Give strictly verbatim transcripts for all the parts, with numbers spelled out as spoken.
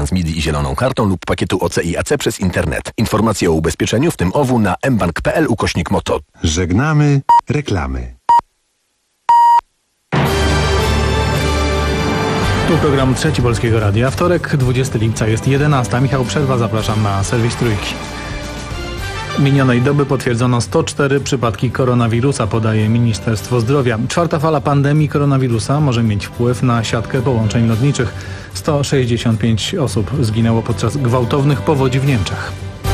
Transmidi i zieloną kartą lub pakietu O C i A C przez internet. Informacje o ubezpieczeniu, w tym O W, na mbank.pl ukośnik moto. Żegnamy reklamy. Tu program Trzeci Polskiego Radia. Wtorek, dwudziestego lipca, jest jedenasta. Michał Przerwa, zapraszam na serwis Trójki. Minionej doby potwierdzono sto cztery przypadki koronawirusa, podaje Ministerstwo Zdrowia. Czwarta fala pandemii koronawirusa może mieć wpływ na siatkę połączeń lotniczych. sto sześćdziesiąt pięć osób zginęło podczas gwałtownych powodzi w Niemczech.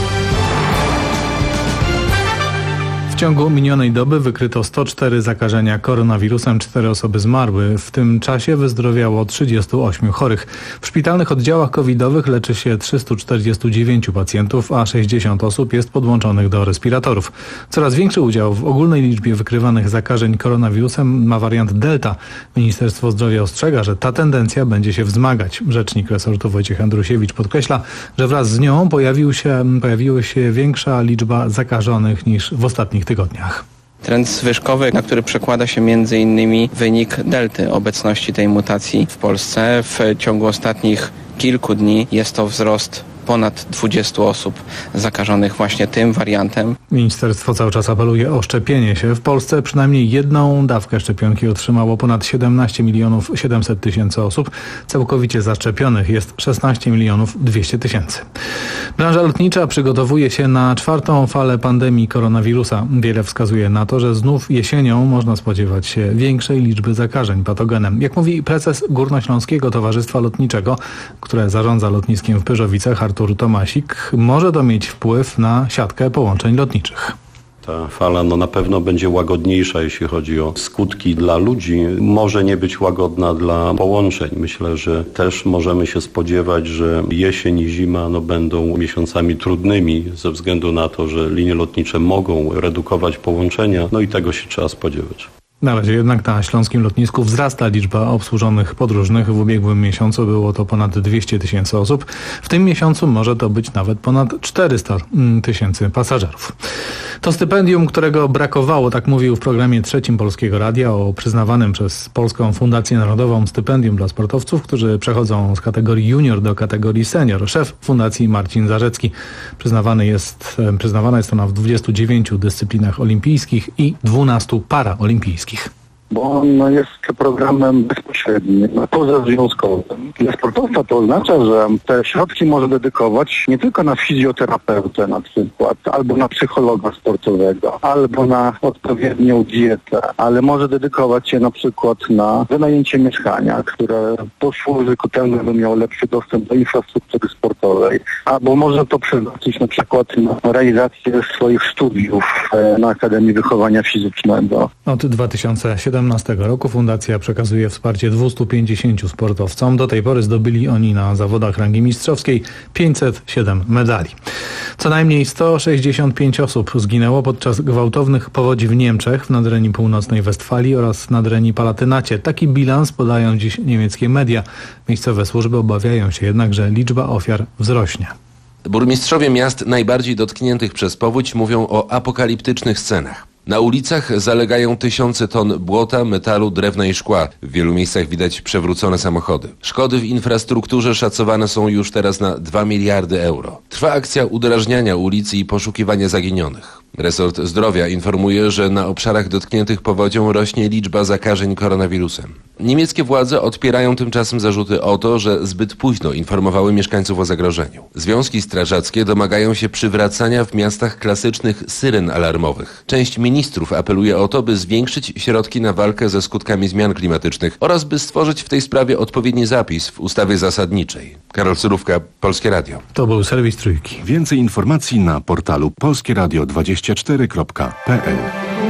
W ciągu minionej doby wykryto sto cztery zakażenia koronawirusem, cztery osoby zmarły. W tym czasie wyzdrowiało trzydziestu ośmiu chorych. W szpitalnych oddziałach covidowych leczy się trzystu czterdziestu dziewięciu pacjentów, a sześćdziesiąt osób jest podłączonych do respiratorów. Coraz większy udział w ogólnej liczbie wykrywanych zakażeń koronawirusem ma wariant Delta. Ministerstwo Zdrowia ostrzega, że ta tendencja będzie się wzmagać. Rzecznik resortu Wojciech Andrusiewicz podkreśla, że wraz z nią pojawił się, pojawiła się większa liczba zakażonych niż w ostatnich tygodniach. Trend zwyżkowy, na który przekłada się między innymi wynik delty, obecności tej mutacji w Polsce. W ciągu ostatnich kilku dni jest to wzrost ponad dwudziestu osób zakażonych właśnie tym wariantem. Ministerstwo cały czas apeluje o szczepienie się. W Polsce przynajmniej jedną dawkę szczepionki otrzymało ponad siedemnaście milionów siedemset tysięcy osób. Całkowicie zaszczepionych jest szesnaście milionów dwieście tysięcy. Branża lotnicza przygotowuje się na czwartą falę pandemii koronawirusa. Wiele wskazuje na to, że znów jesienią można spodziewać się większej liczby zakażeń patogenem. Jak mówi prezes Górnośląskiego Towarzystwa Lotniczego, które zarządza lotniskiem w Pyrzowicach, Artur Tomasik, może to mieć wpływ na siatkę połączeń lotniczych. Ta fala no, na pewno będzie łagodniejsza, jeśli chodzi o skutki dla ludzi. Może nie być łagodna dla połączeń. Myślę, że też możemy się spodziewać, że jesień i zima no, będą miesiącami trudnymi ze względu na to, że linie lotnicze mogą redukować połączenia. No i tego się trzeba spodziewać. Na razie jednak na śląskim lotnisku wzrasta liczba obsłużonych podróżnych. W ubiegłym miesiącu było to ponad dwieście tysięcy osób. W tym miesiącu może to być nawet ponad czterysta tysięcy pasażerów. To stypendium, którego brakowało, tak mówił w programie Trzecim Polskiego Radia o przyznawanym przez Polską Fundację Narodową stypendium dla sportowców, którzy przechodzą z kategorii junior do kategorii senior. Szef Fundacji Marcin Zarzecki. Przyznawany jest, przyznawana jest ona w dwudziestu dziewięciu dyscyplinach olimpijskich i dwunastu paraolimpijskich. Bo on jest programem bezpośrednim, pozazwiązkowym. Dla sportowca to oznacza, że te środki może dedykować nie tylko na fizjoterapeutę na przykład, albo na psychologa sportowego, albo na odpowiednią dietę, ale może dedykować je na przykład na wynajęcie mieszkania, które posłuży ku temu, żeby miał lepszy dostęp do infrastruktury sportowej, albo może to przeznaczyć na przykład na realizację swoich studiów na Akademii Wychowania Fizycznego. Od dwa tysiące siedemnastego roku fundacja przekazuje wsparcie dwustu pięćdziesięciu sportowcom. Do tej pory zdobyli oni na zawodach rangi mistrzowskiej pięćset siedem medali. Co najmniej sto sześćdziesiąt pięć osób zginęło podczas gwałtownych powodzi w Niemczech, w nadrenii północnej Westfalii oraz nadrenii Palatynacie. Taki bilans podają dziś niemieckie media. Miejscowe służby obawiają się jednak, że liczba ofiar wzrośnie. Burmistrzowie miast najbardziej dotkniętych przez powódź mówią o apokaliptycznych scenach. Na ulicach zalegają tysiące ton błota, metalu, drewna i szkła. W wielu miejscach widać przewrócone samochody. Szkody w infrastrukturze szacowane są już teraz na dwa miliardy euro. Trwa akcja udrażniania ulic i poszukiwania zaginionych. Resort Zdrowia informuje, że na obszarach dotkniętych powodzią rośnie liczba zakażeń koronawirusem. Niemieckie władze odpierają tymczasem zarzuty o to, że zbyt późno informowały mieszkańców o zagrożeniu. Związki strażackie domagają się przywracania w miastach klasycznych syren alarmowych. Część ministrów apeluje o to, by zwiększyć środki na walkę ze skutkami zmian klimatycznych oraz by stworzyć w tej sprawie odpowiedni zapis w ustawie zasadniczej. Karol Surówka, Polskie Radio. To był serwis Trójki. Więcej informacji na portalu polskie radio dwadzieścia cztery kropka p l.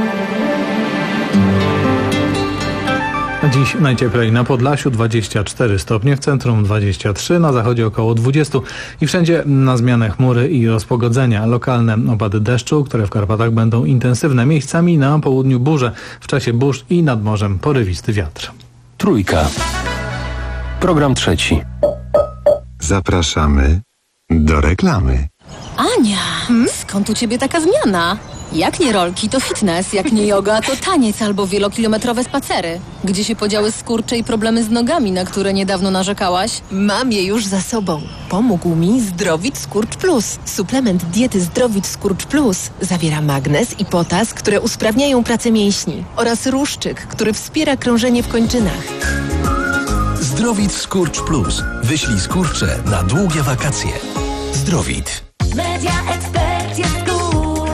Dziś najcieplej na Podlasiu dwadzieścia cztery stopnie, w centrum dwadzieścia trzy, na zachodzie około dwadzieścia i wszędzie na zmianę chmury i rozpogodzenia. Lokalne opady deszczu, które w Karpatach będą intensywne, miejscami na południu burze. W czasie burz i nad morzem porywisty wiatr. Trójka. Program trzeci. Zapraszamy do reklamy. Ania, hmm? skąd u ciebie taka zmiana? Jak nie rolki, to fitness. Jak nie yoga, to taniec albo wielokilometrowe spacery. Gdzie się podziały skurcze i problemy z nogami, na które niedawno narzekałaś? Mam je już za sobą. Pomógł mi Zdrowit Skurcz Plus. Suplement diety Zdrowit Skurcz Plus zawiera magnez i potas, które usprawniają pracę mięśni, oraz ruszczyk, który wspiera krążenie w kończynach. Zdrowit Skurcz Plus. Wyślij skurcze na długie wakacje. Zdrowit. Media Expert jest cool.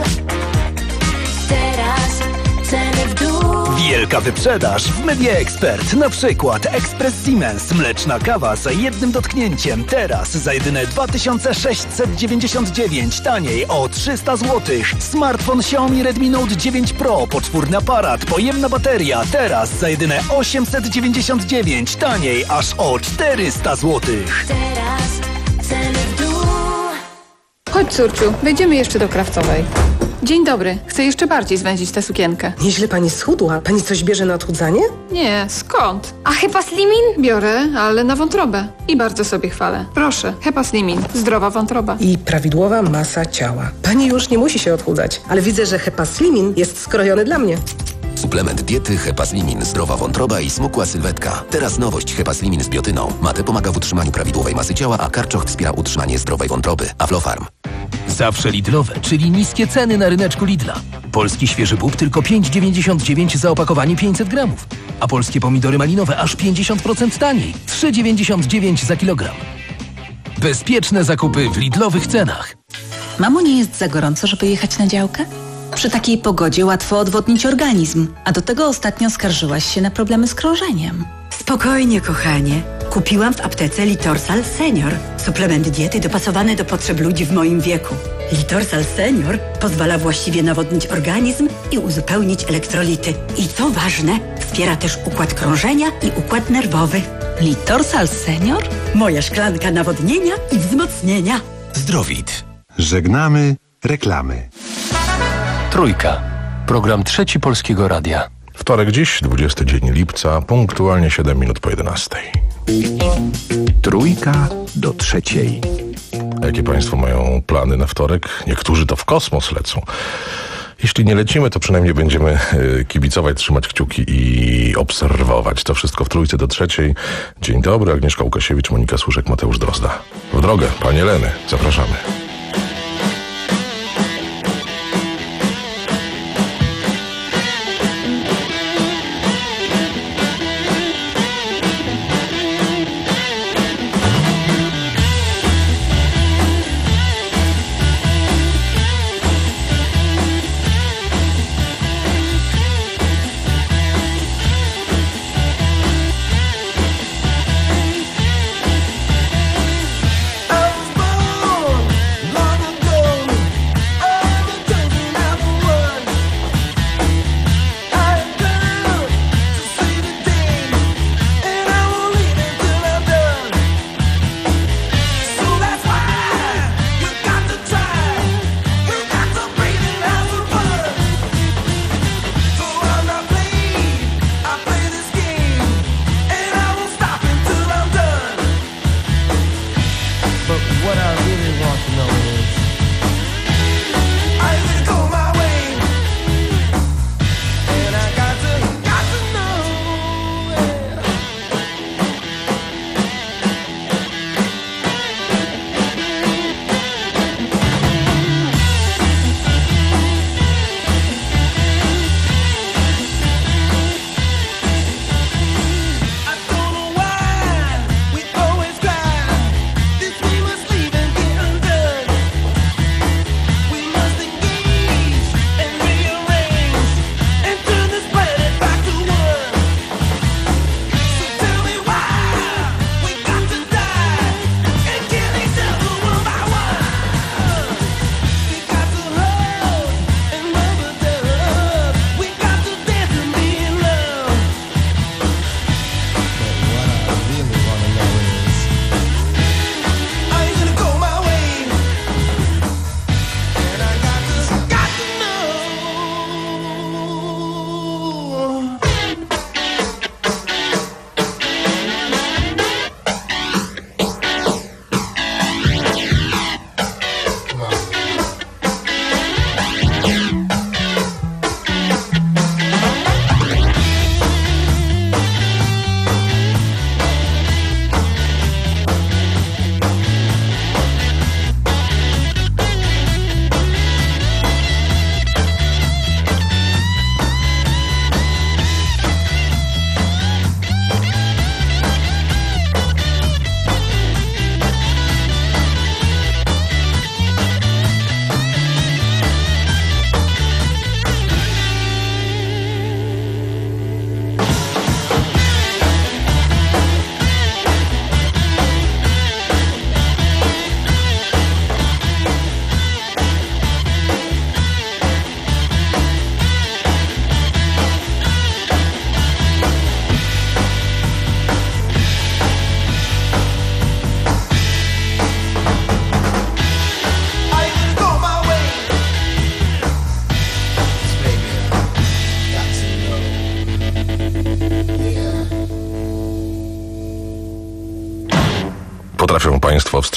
Teraz ceny w dół. Wielka wyprzedaż w Media Expert. Na przykład Ekspres Siemens. Mleczna kawa za jednym dotknięciem. Teraz za jedyne dwa tysiące sześćset dziewięćdziesiąt dziewięć. Taniej o trzysta złotych. Smartfon Xiaomi Redmi Note dziewięć Pro. Poczwórny aparat. Pojemna bateria. Teraz za jedyne osiemset dziewięćdziesiąt dziewięć. Taniej aż o czterysta złotych. Teraz ceny w dół. Chodź, córciu, wejdziemy jeszcze do Krawcowej. Dzień dobry. Chcę jeszcze bardziej zwęzić tę sukienkę. Nieźle pani schudła. Pani coś bierze na odchudzanie? Nie, skąd? A Hepa Slimin? Biorę, ale na wątrobę. I bardzo sobie chwalę. Proszę, Hepa Slimin. Zdrowa wątroba. I prawidłowa masa ciała. Pani już nie musi się odchudzać, ale widzę, że Hepa Slimin jest skrojony dla mnie. Suplement diety Hepa Slimin. Zdrowa wątroba i smukła sylwetka. Teraz nowość Hepa Slimin z biotyną. Mate pomaga w utrzymaniu prawidłowej masy ciała, a karczoch wspiera utrzymanie zdrowej wątroby. Aflofarm. Zawsze Lidlowe, czyli niskie ceny na ryneczku Lidla. Polski świeży bób tylko pięć dziewięćdziesiąt dziewięć za opakowanie pięćset gramów. A polskie pomidory malinowe aż pięćdziesiąt procent taniej. trzy dziewięćdziesiąt dziewięć za kilogram. Bezpieczne zakupy w Lidlowych cenach. Mamo, nie jest za gorąco, żeby jechać na działkę? Przy takiej pogodzie łatwo odwodnić organizm, a do tego ostatnio skarżyłaś się na problemy z krążeniem. Spokojnie, kochanie. Kupiłam w aptece Litorsal Senior. Suplement diety dopasowany do potrzeb ludzi w moim wieku. Litorsal Senior pozwala właściwie nawodnić organizm i uzupełnić elektrolity. I co ważne, wspiera też układ krążenia i układ nerwowy. Litorsal Senior? Moja szklanka nawodnienia i wzmocnienia. Zdrowit. Żegnamy reklamy. Trójka. Program Trzeci Polskiego Radia. Wtorek dziś, dwudziesty dzień lipca, punktualnie siedem minut po jedenastej. Trójka do trzeciej. Jakie państwo mają plany na wtorek? Niektórzy to w kosmos lecą. Jeśli nie lecimy, to przynajmniej będziemy kibicować, trzymać kciuki i obserwować. To wszystko w Trójce do trzeciej. Dzień dobry, Agnieszka Łukasiewicz, Monika Słuszek, Mateusz Drozda. W drogę, panie Leny, zapraszamy.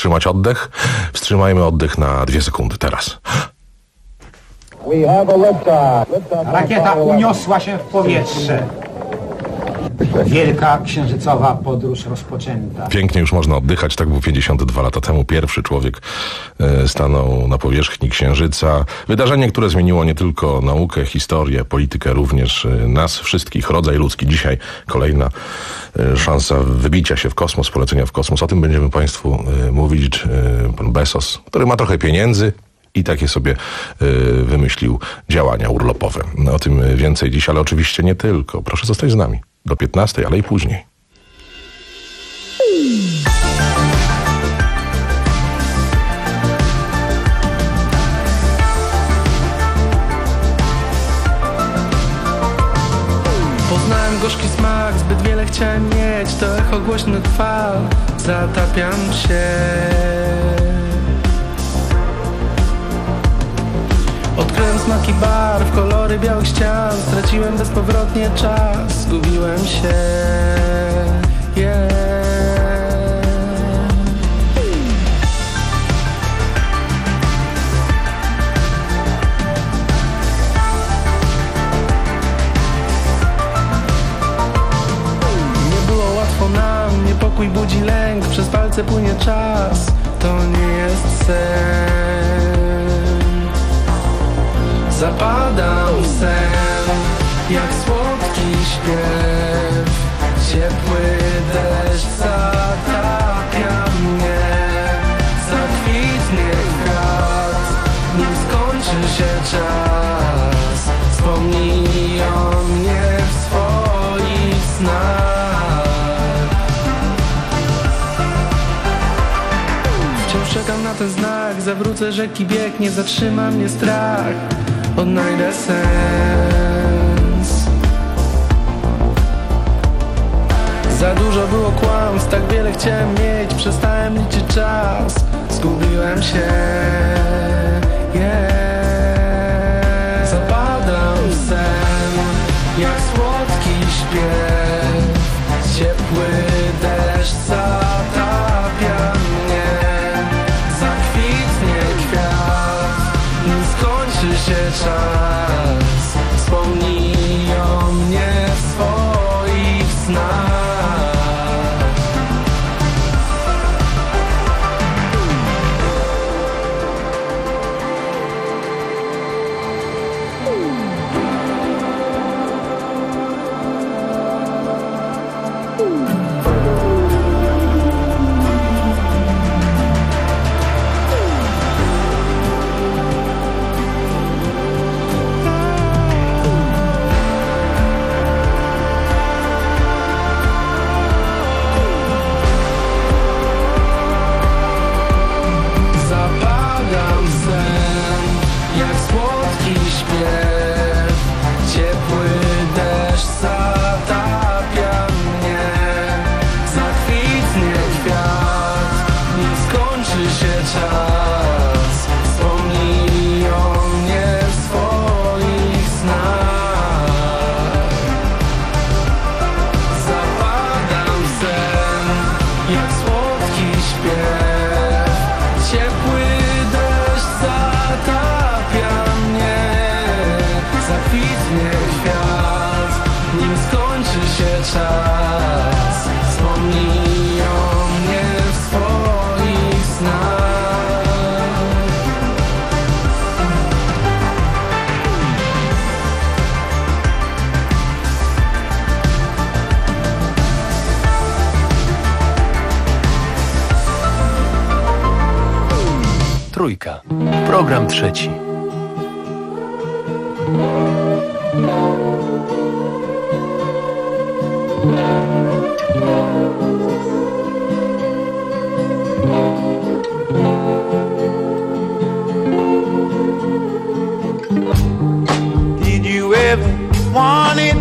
wstrzymać oddech? Wstrzymajmy oddech na dwie sekundy teraz. Rakieta uniosła się w powietrze. Wielka księżycowa podróż rozpoczęta. Pięknie już można oddychać, tak było pięćdziesiąt dwa lata temu. Pierwszy człowiek e, stanął na powierzchni Księżyca. Wydarzenie, które zmieniło nie tylko naukę, historię, politykę, również e, nas wszystkich, rodzaj ludzki. Dzisiaj kolejna e, szansa wybicia się w kosmos, polecenia w kosmos. O tym będziemy Państwu e, mówić. E, pan Bezos, który ma trochę pieniędzy i takie sobie y, wymyślił działania urlopowe. O tym więcej dziś, ale oczywiście nie tylko. Proszę zostać z nami do piętnastej, ale i później. Poznałem gorzki smak, zbyt wiele chciałem mieć. To echo głośnych fal, zatapiam się. Odkryłem smaki barw, kolory białych ścian. Straciłem bezpowrotnie czas, zgubiłem się. Yeah. Nie było łatwo nam, niepokój budzi lęk. Przez palce płynie czas, to nie jest sen. Zapadam w sen, jak słodki śpiew. Ciepły deszcz zatapia mnie. Zakwitnie kwiat, nim skończy się czas. Wspomnij o mnie w swoich snach. Wciąż czekam na ten znak. Zawrócę rzeki bieg, nie zatrzyma mnie strach. Odnajdę sens. Za dużo było kłamstw, tak wiele chciałem mieć. Przestałem liczyć czas, zgubiłem się. Yeah. Zapadam w sen, jak słodki śpiew. Ciepły deszcz zatapia mnie. Zakwitnie kwiat, nim skończy się czas. Wspomnij o mnie w swoich snach. Trójka. Program trzeci. Did you ever want it?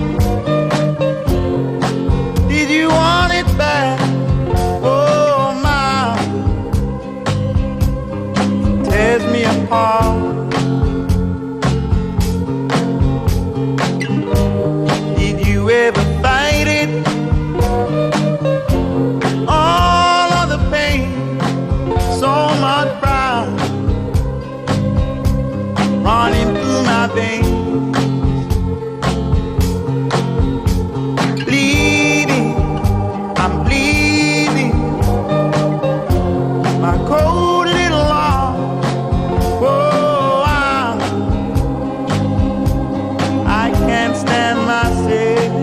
Did you want it back? Oh my, tears me apart. Did you ever fight it? All of the pain veins, bleeding, I'm bleeding, my cold little arm. Oh, I, I can't stand myself,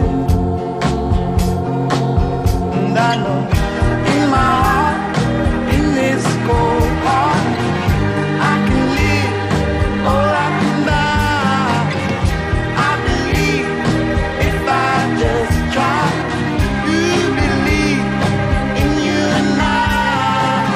and I know in my heart, in this cold heart, I can live or I can die. I believe if I just try to believe in you and I.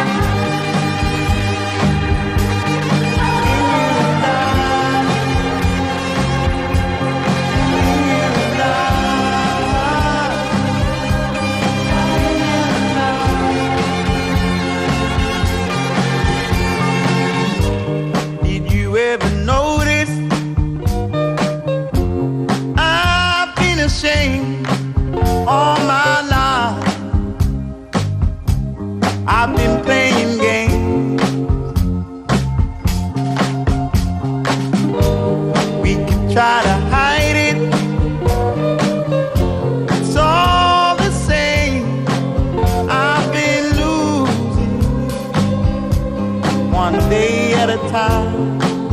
Did you ever notice I've been ashamed all my life? I've been playing games. We could try to hide it, it's all the same. I've been losing one day at a time.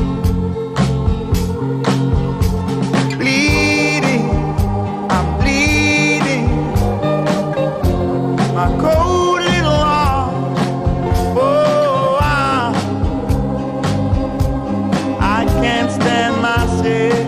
Bleeding, I'm bleeding, my cold little arm. Oh, I, I can't stand myself,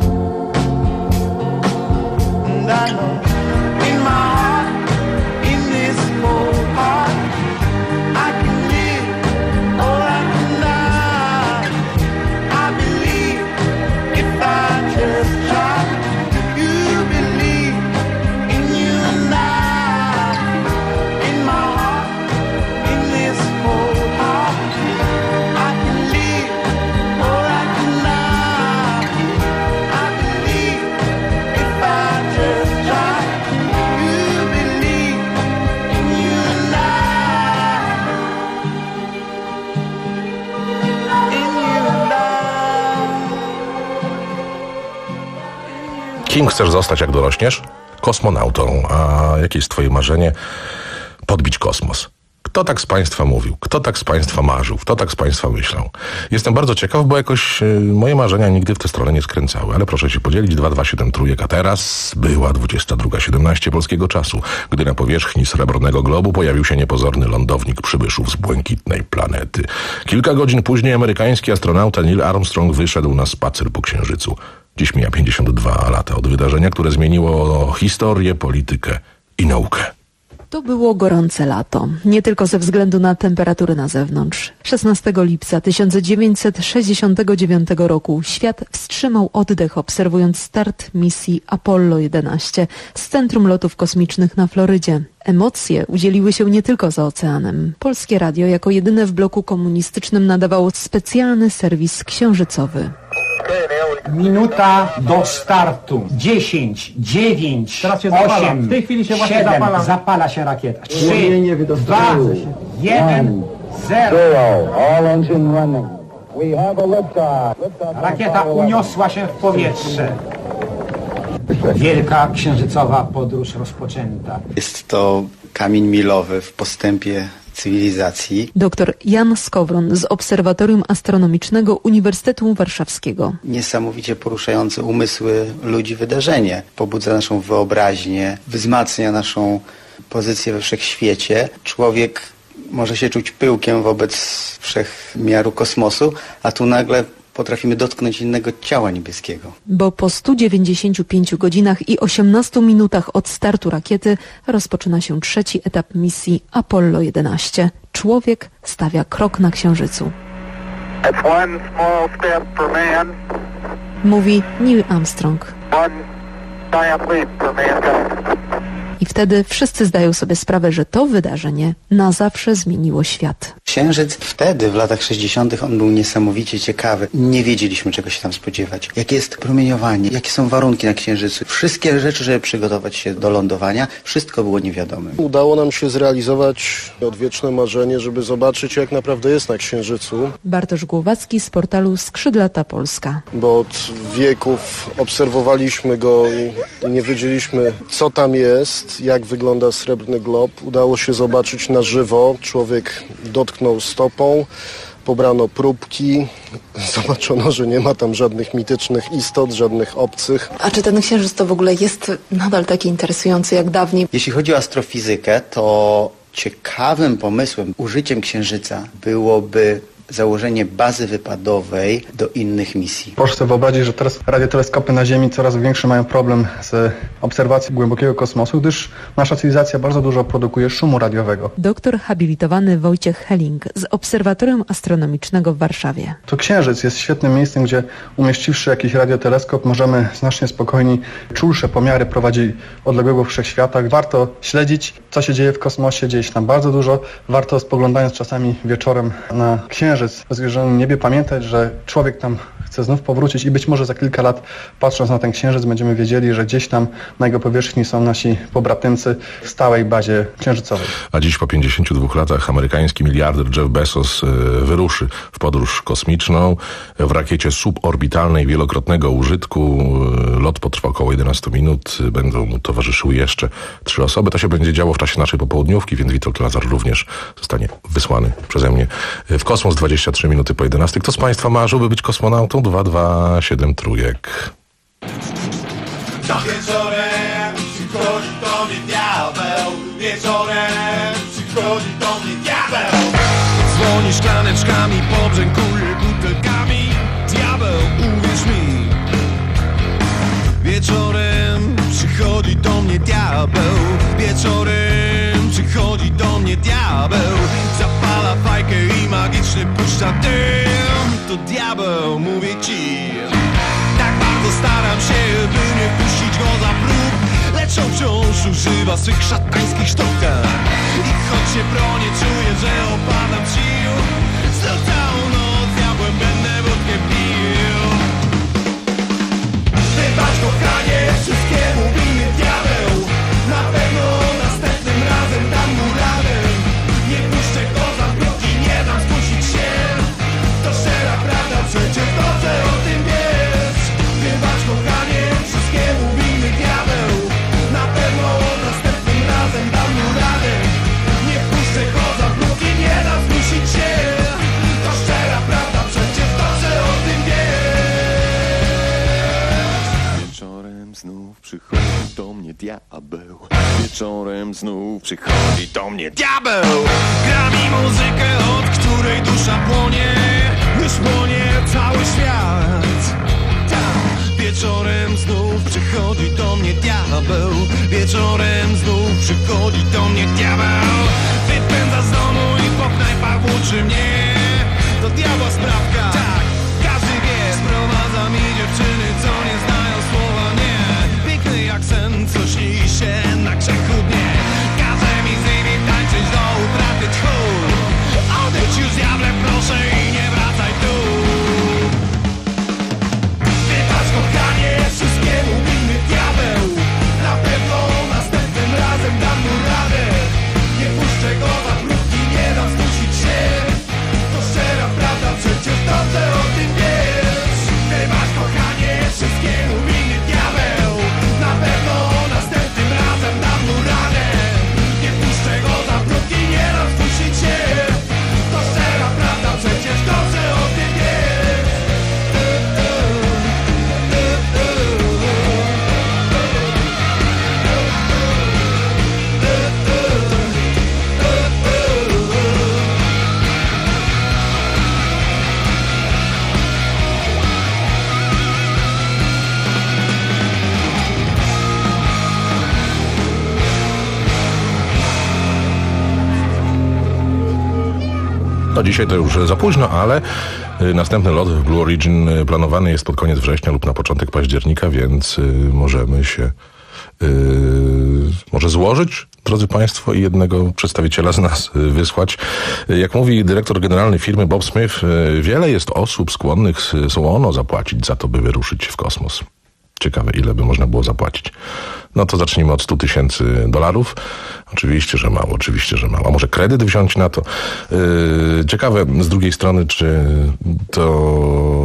and I know in my heart, in this cold heart, I can live or I can die. I believe if I just try to believe in you and I. In my heart, in this cold heart, I can live or I can die. I believe if I just try to believe in you and I. In you and I. Kim chcesz zostać, jak dorośniesz? Kosmonautą. A jakie jest twoje marzenie? Podbić kosmos. Kto tak z państwa mówił? Kto tak z państwa marzył? Kto tak z państwa myślał? Jestem bardzo ciekaw, bo jakoś y, moje marzenia nigdy w tę stronę nie skręcały. Ale proszę się podzielić. dwa dwa siedem trójek, a teraz była dwudziesta druga siedemnaście polskiego czasu, gdy na powierzchni srebrnego globu pojawił się niepozorny lądownik przybyszów z błękitnej planety. Kilka godzin później amerykański astronauta Neil Armstrong wyszedł na spacer po Księżycu. Dziś mija pięćdziesiąt dwa lata od wydarzenia, które zmieniło historię, politykę i naukę. To było gorące lato, nie tylko ze względu na temperatury na zewnątrz. szesnastego lipca tysiąc dziewięćset sześćdziesiątego dziewiątego roku świat wstrzymał oddech, obserwując start misji Apollo jedenaście z Centrum Lotów Kosmicznych na Florydzie. Emocje udzieliły się nie tylko za oceanem. Polskie Radio jako jedyne w bloku komunistycznym nadawało specjalny serwis księżycowy. Minuta do startu. dziesięć, dziewięć, Teraz się zapala. osiem, W tej chwili się właśnie siedem, zapala. zapala się rakieta. trzy, Uruchomienie dwa, wydostawcy. jeden, zero. All engine running. We have a liftoff. Liftoff Rakieta uniosła się w powietrze. Wielka księżycowa podróż rozpoczęta. Jest to kamień milowy w postępie cywilizacji. Doktor Jan Skowron z Obserwatorium Astronomicznego Uniwersytetu Warszawskiego. Niesamowicie poruszające umysły ludzi wydarzenie. Pobudza naszą wyobraźnię, wzmacnia naszą pozycję we wszechświecie. Człowiek może się czuć pyłkiem wobec wszechmiaru kosmosu, a tu nagle potrafimy dotknąć innego ciała niebieskiego. Bo po stu dziewięćdziesięciu pięciu godzinach i osiemnastu minutach od startu rakiety rozpoczyna się trzeci etap misji Apollo jedenaście. Człowiek stawia krok na Księżycu. Mówi Neil Armstrong. I wtedy wszyscy zdają sobie sprawę, że to wydarzenie na zawsze zmieniło świat. Księżyc wtedy, w latach sześćdziesiątych, on był niesamowicie ciekawy. Nie wiedzieliśmy, czego się tam spodziewać. Jakie jest promieniowanie, jakie są warunki na Księżycu. Wszystkie rzeczy, żeby przygotować się do lądowania, wszystko było niewiadome. Udało nam się zrealizować odwieczne marzenie, żeby zobaczyć, jak naprawdę jest na Księżycu. Bartosz Głowacki z portalu Skrzydlata Polska. Bo od wieków obserwowaliśmy go i nie wiedzieliśmy, co tam jest, jak wygląda srebrny glob. Udało się zobaczyć na żywo. Człowiek dotknął stopą, pobrano próbki, zobaczono, że nie ma tam żadnych mitycznych istot, żadnych obcych. A czy ten Księżyc to w ogóle jest nadal taki interesujący jak dawniej? Jeśli chodzi o astrofizykę, to ciekawym pomysłem, użyciem Księżyca byłoby założenie bazy wypadowej do innych misji. Proszę sobie wyobrazić, że teraz radioteleskopy na Ziemi coraz większy mają problem z obserwacji głębokiego kosmosu, gdyż nasza cywilizacja bardzo dużo produkuje szumu radiowego. Doktor habilitowany Wojciech Helling z Obserwatorium Astronomicznego w Warszawie. To Księżyc jest świetnym miejscem, gdzie umieściwszy jakiś radioteleskop możemy znacznie spokojniej, czulsze pomiary prowadzić odległego wszechświata. Warto śledzić, co się dzieje w kosmosie, dzieje się tam bardzo dużo. Warto, spoglądając czasami wieczorem na Księżyc, w rozgrzewionym niebie, pamiętać, że człowiek tam chce znów powrócić i być może za kilka lat, patrząc na ten Księżyc, będziemy wiedzieli, że gdzieś tam na jego powierzchni są nasi pobratymcy w stałej bazie księżycowej. A dziś po pięćdziesięciu dwóch latach amerykański miliarder Jeff Bezos wyruszy w podróż kosmiczną w rakiecie suborbitalnej wielokrotnego użytku. Lot potrwa około jedenaście minut. Będą mu towarzyszyły jeszcze trzy osoby. To się będzie działo w czasie naszej popołudniówki, więc Witold Lazar również zostanie wysłany przeze mnie w kosmos. dwadzieścia trzy minuty po jedenastej. Kto z Państwa marzyłby być kosmonautą? dwa dwa siedem trójek. Wieczorem przychodzi do mnie diabeł. Wieczorem przychodzi do mnie diabeł. Dzwoni szklaneczkami, pobrzękuje butelkami. Diabeł, uwierz mi. Wieczorem przychodzi do mnie diabeł. Wieczorem przychodzi do mnie diabeł. Zapala fajkę i magicznie puszcza dym. To diabeł, mówię ci. Tak bardzo staram się, by nie puścić go za próg, lecz on wciąż używa swych szatańskich sztuczek. I choć się bronię, czuję, że opadam z sił. Znów całą noc diabłem będę wódkę pił. Wybacz kochanie, wszystkiemu winny diabeł. Na pewno następnym razem dam mu radę. Nie puszczę go za próg i nie dam skusić się. To szczera prawda, przecież dobrze o tym wiesz. Wybacz kochanie, wszystkiemu winny diabeł. Na pewno następnym razem dam mu radę. Nie puszczę go za próg i nie dam skusić się. To szczera prawda, przecież dobrze o tym wiesz. Wieczorem znów przychodzi do mnie diabeł. Wieczorem znów przychodzi do mnie diabeł. Gra mi muzykę, od której dusza płonie. Już płonie cały świat. Tak. Wieczorem znów przychodzi do mnie diabeł. Wieczorem znów przychodzi do mnie diabeł. Wypędza z domu i po knajpach włóczy mnie. To diabła sprawka. Tak, każdy wie. Sprowadza mi dziewczyny, co nie znają słowa nie. Piękny jak sen, co śni się na grzechu dnie. Każe mi z nimi tańczyć do utraty tchu. Odejdź już diable, proszę, i nie wracaj tu. Wybacz kochanie, wszystkiemu winny diabeł. Na pewno następnym razem dam mu radę. Nie puszczę go za próg i nie dam zmusić się. To szczera prawda, przecież dobrze o tym wiesz. Wybacz kochanie, wszystkiemu winny diabeł. Na pewno następnym razem dam mu radę. Nie puszczę go za próg i nie dam zmusić się. To szczera prawda, przecież dobrze o tym wiesz. No dzisiaj to już za późno, ale y, następny lot w Blue Origin y, planowany jest pod koniec września lub na początek października, więc y, możemy się y, może złożyć drodzy Państwo, i jednego przedstawiciela z nas y, wysłać. Jak mówi dyrektor generalny firmy Bob Smith, y, wiele jest osób skłonnych y, słono zapłacić za to, by wyruszyć w kosmos. Ciekawe, ile by można było zapłacić. No to zacznijmy od stu tysięcy dolarów. Oczywiście, że mało, oczywiście, że mało. A może kredyt wziąć na to? Yy, ciekawe z drugiej strony, czy to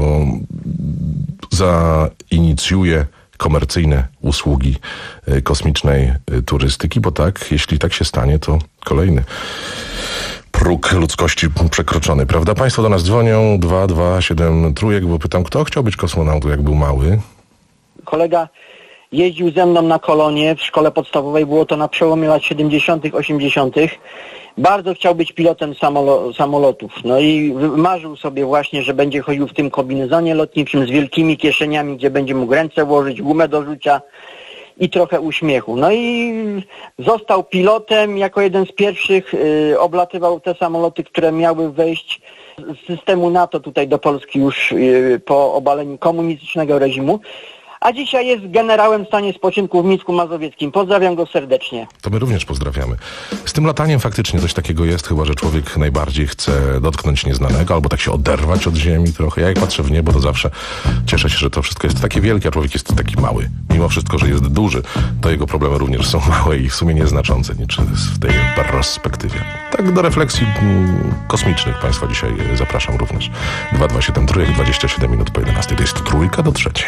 zainicjuje komercyjne usługi y, kosmicznej y, turystyki, bo tak, jeśli tak się stanie, to kolejny próg ludzkości przekroczony, prawda? Państwo do nas dzwonią, dwa dwa siedem trójek, bo pytam, kto chciał być kosmonautą, jak był mały? Kolega jeździł ze mną na kolonie w szkole podstawowej, było to na przełomie lat siedemdziesiątych, osiemdziesiątych. Bardzo chciał być pilotem samolo- samolotów. No i marzył sobie właśnie, że będzie chodził w tym kombinezonie lotniczym z wielkimi kieszeniami, gdzie będzie mógł ręce włożyć, gumę do rzucia i trochę uśmiechu. No i został pilotem, jako jeden z pierwszych y, oblatywał te samoloty, które miały wejść z systemu NATO tutaj do Polski już y, po obaleniu komunistycznego reżimu. A dzisiaj jest generałem w stanie spoczynku w Mińsku Mazowieckim. Pozdrawiam go serdecznie. To my również pozdrawiamy. Z tym lataniem faktycznie coś takiego jest, chyba że człowiek najbardziej chce dotknąć nieznanego, albo tak się oderwać od ziemi trochę. Ja jak patrzę w niebo, to zawsze cieszę się, że to wszystko jest takie wielkie, a człowiek jest taki mały. Mimo wszystko, że jest duży, to jego problemy również są małe i w sumie nieznaczące niczym w tej perspektywie. Tak do refleksji mm, kosmicznych Państwa dzisiaj zapraszam również. dwa dwa siedem trójek, dwadzieścia siedem minut po jedenastej. To jest trójka do trzeciej.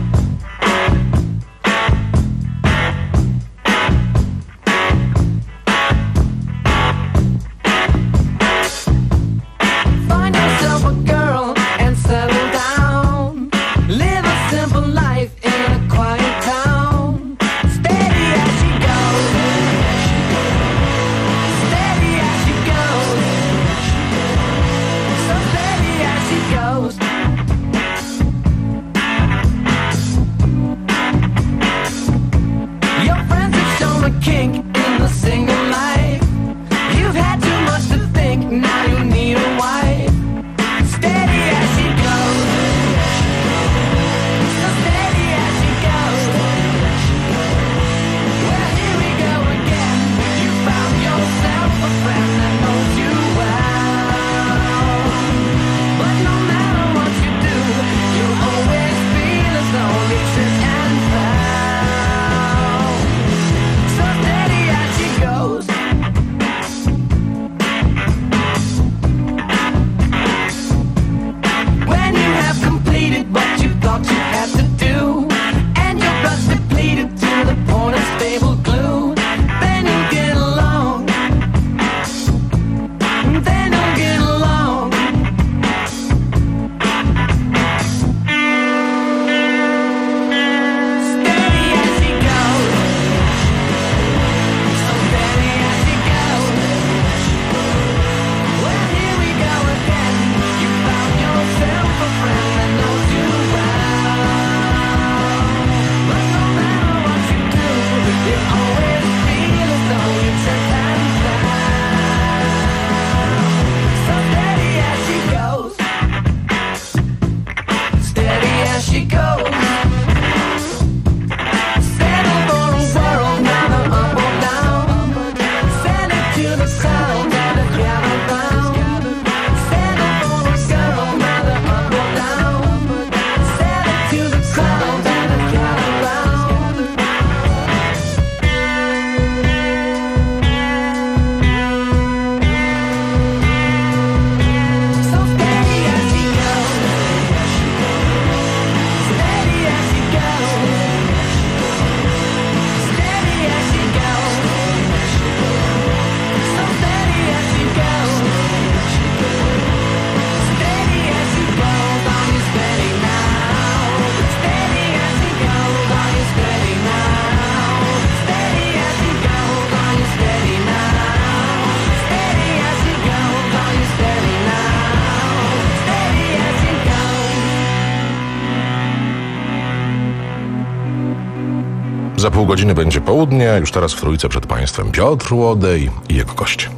Za pół godziny będzie południe, już teraz w trójce przed Państwem Piotr Łodej i jego gość.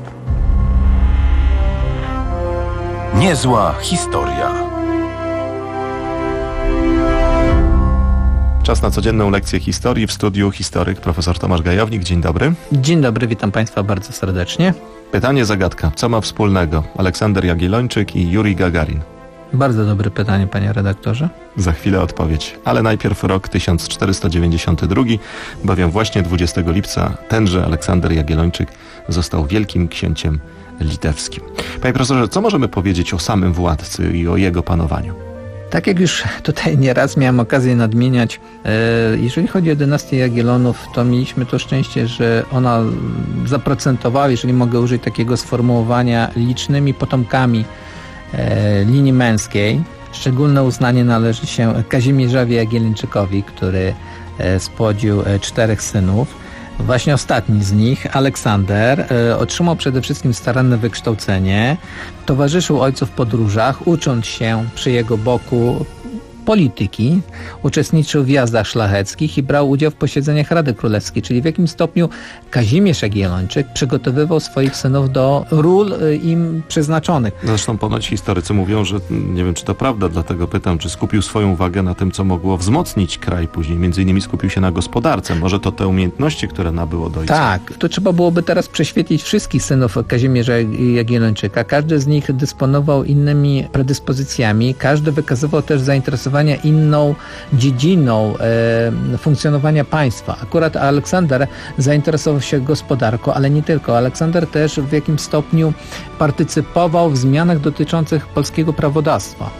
Niezła historia. Czas na codzienną lekcję historii. W studiu historyk profesor Tomasz Gajownik. Dzień dobry. Dzień dobry, witam Państwa bardzo serdecznie. Pytanie zagadka. Co ma wspólnego Aleksander Jagiellończyk i Jurij Gagarin? Bardzo dobre pytanie, panie redaktorze. Za chwilę odpowiedź. Ale najpierw rok tysiąc czterysta dziewięćdziesiąty drugi, bowiem właśnie dwudziestego lipca tenże Aleksander Jagiellończyk został wielkim księciem litewskim. Panie profesorze, co możemy powiedzieć o samym władcy i o jego panowaniu? Tak jak już tutaj nieraz miałem okazję nadmieniać, jeżeli chodzi o dynastię Jagiellonów, to mieliśmy to szczęście, że ona zaprocentowała, jeżeli mogę użyć takiego sformułowania, licznymi potomkami linii męskiej. Szczególne uznanie należy się Kazimierzowi Jagiellończykowi, który spłodził czterech synów. Właśnie ostatni z nich, Aleksander, otrzymał przede wszystkim staranne wykształcenie, towarzyszył ojcu w podróżach, ucząc się przy jego boku polityki, uczestniczył w wjazdach szlacheckich i brał udział w posiedzeniach Rady Królewskiej, czyli w jakim stopniu Kazimierz Jagiellończyk przygotowywał swoich synów do ról im przeznaczonych. Zresztą ponoć historycy mówią, że nie wiem, czy to prawda, dlatego pytam, czy skupił swoją uwagę na tym, co mogło wzmocnić kraj później. Między innymi skupił się na gospodarce. Może to te umiejętności, które nabył od ojca. Tak, to trzeba byłoby teraz prześwietlić wszystkich synów Kazimierza Jagiellończyka. Każdy z nich dysponował innymi predyspozycjami, każdy wykazywał też zainteresowanie inną dziedziną e, funkcjonowania państwa. Akurat Aleksander zainteresował się gospodarką, ale nie tylko. Aleksander też w jakim stopniu partycypował w zmianach dotyczących polskiego prawodawstwa.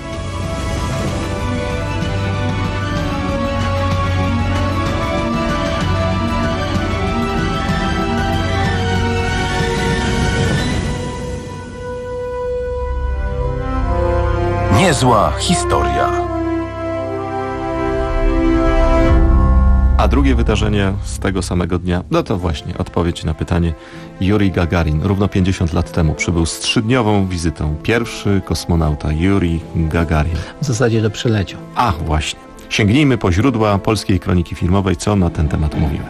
Niezła historia. A drugie wydarzenie z tego samego dnia, no to właśnie odpowiedź na pytanie. Jurij Gagarin równo pięćdziesiąt lat temu przybył z trzydniową wizytą. Pierwszy kosmonauta Jurij Gagarin. W zasadzie do przyleciał. Ach, właśnie. Sięgnijmy po źródła polskiej kroniki filmowej, co na ten temat mówiły.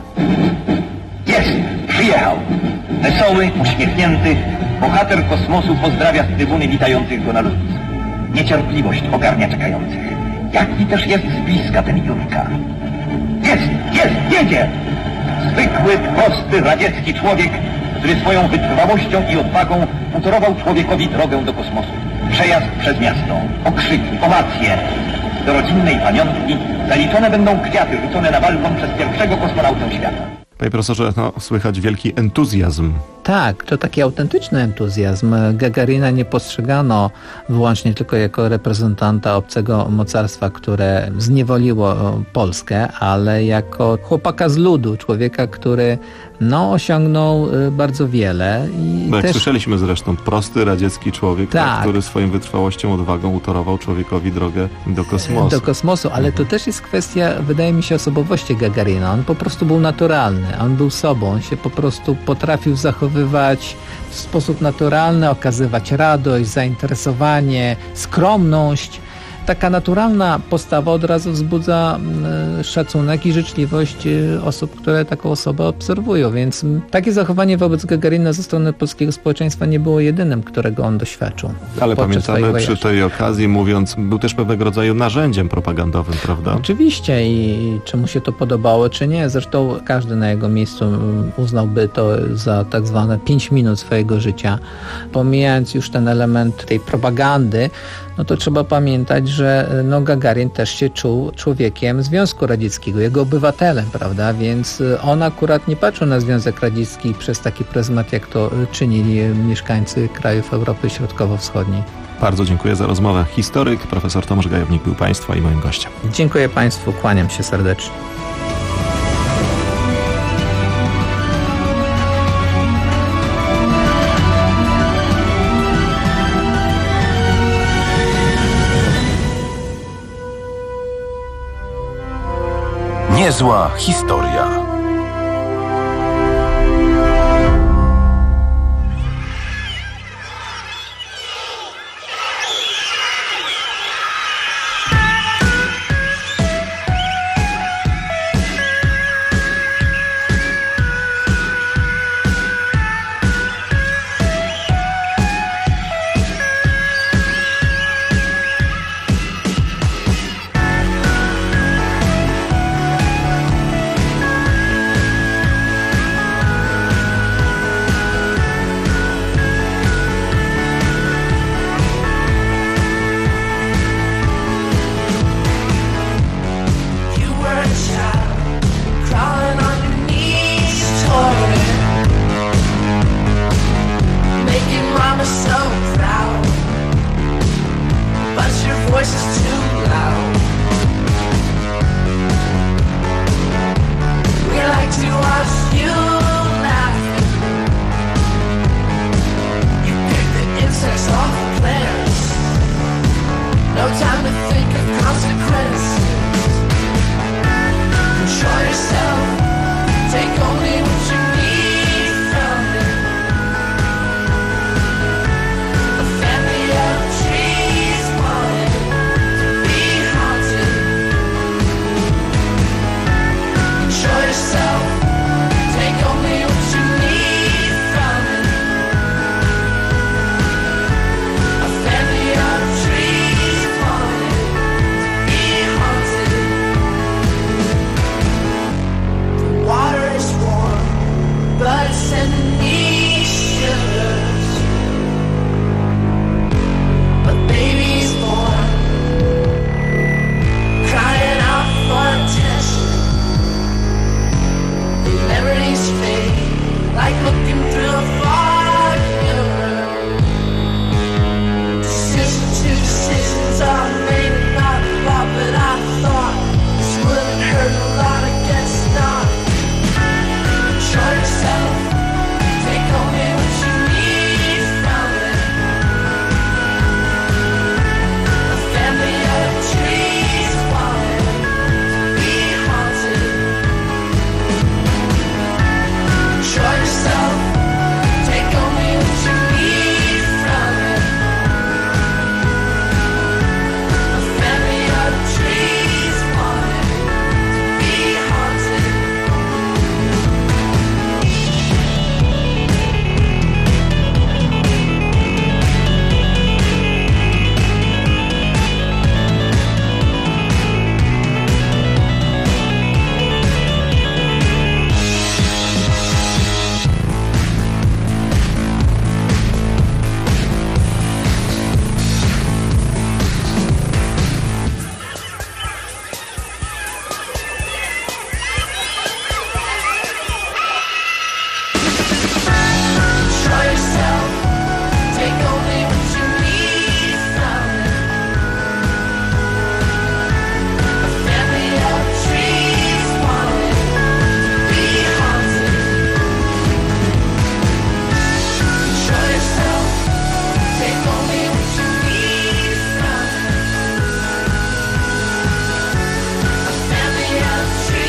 Jest! Przyjechał! Wesoły, uśmiechnięty, bohater kosmosu pozdrawia z trybuny witających go na lotnisku. Niecierpliwość ogarnia czekających. Jaki też jest z bliska ten Jurka. Jest, jest, jedzie! Zwykły, prosty, radziecki człowiek, który swoją wytrwałością i odwagą utorował człowiekowi drogę do kosmosu. Przejazd przez miasto, okrzyki, owacje. Do rodzinnej pamiątki zaliczone będą kwiaty rzucone na balkon przez pierwszego kosmonautę świata. Panie profesorze, no, słychać wielki entuzjazm. Tak, to taki autentyczny entuzjazm. Gagarina nie postrzegano wyłącznie tylko jako reprezentanta obcego mocarstwa, które zniewoliło Polskę, ale jako chłopaka z ludu, człowieka, który no, osiągnął bardzo wiele. I no, jak też... słyszeliśmy zresztą, prosty radziecki człowiek, tak. Tak, który swoją wytrwałością, odwagą utorował człowiekowi drogę do kosmosu. Do kosmosu, ale mhm. to też jest kwestia, wydaje mi się, osobowości Gagarina. On po prostu był naturalny, on był sobą, on się po prostu potrafił zachowywać w sposób naturalny, okazywać radość, zainteresowanie, skromność. Taka naturalna postawa od razu wzbudza y, szacunek i życzliwość y, osób, które taką osobę obserwują, więc y, takie zachowanie wobec Gagarina ze strony polskiego społeczeństwa nie było jedynym, którego on doświadczył. Ale pamiętamy przy tej okazji, mówiąc, był też pewnego rodzaju narzędziem propagandowym, prawda? Oczywiście i czy mu się to podobało, czy nie. Zresztą każdy na jego miejscu uznałby to za tak zwane pięć minut swojego życia. Pomijając już ten element tej propagandy, no to trzeba pamiętać, że no, Gagarin też się czuł człowiekiem Związku Radzieckiego, jego obywatelem, prawda? Więc on akurat nie patrzył na Związek Radziecki przez taki pryzmat, jak to czynili mieszkańcy krajów Europy Środkowo-Wschodniej. Bardzo dziękuję za rozmowę. Historyk, profesor Tomasz Gajownik był Państwa i moim gościem. Dziękuję Państwu, kłaniam się serdecznie. Niezła historia. voice is too loud. We like to watch you laugh. You pick the insects off the plants. No time to think of consequences. Control yourself. Take only what you need from it. A family of trees wanted to be haunted. Control yourself. Take only what you need from it. A family of trees wanted to be haunted. The water is warm, but it's sending me shivers. A baby's born, crying out for attention. The memories fade, like looking through a fog mirror. Decisions to decisions are made and not bought, but I thought this wouldn't hurt a lot, I guess not. Control yourself, take only what you need from it. A family of trees wanted to be haunted. Control yourself, take only what you need from it. A family of trees wanted to be haunted. Control yourself, take only what you need from it. A family of trees wanted to be haunted. Control yourself, take only what you need from it. A family of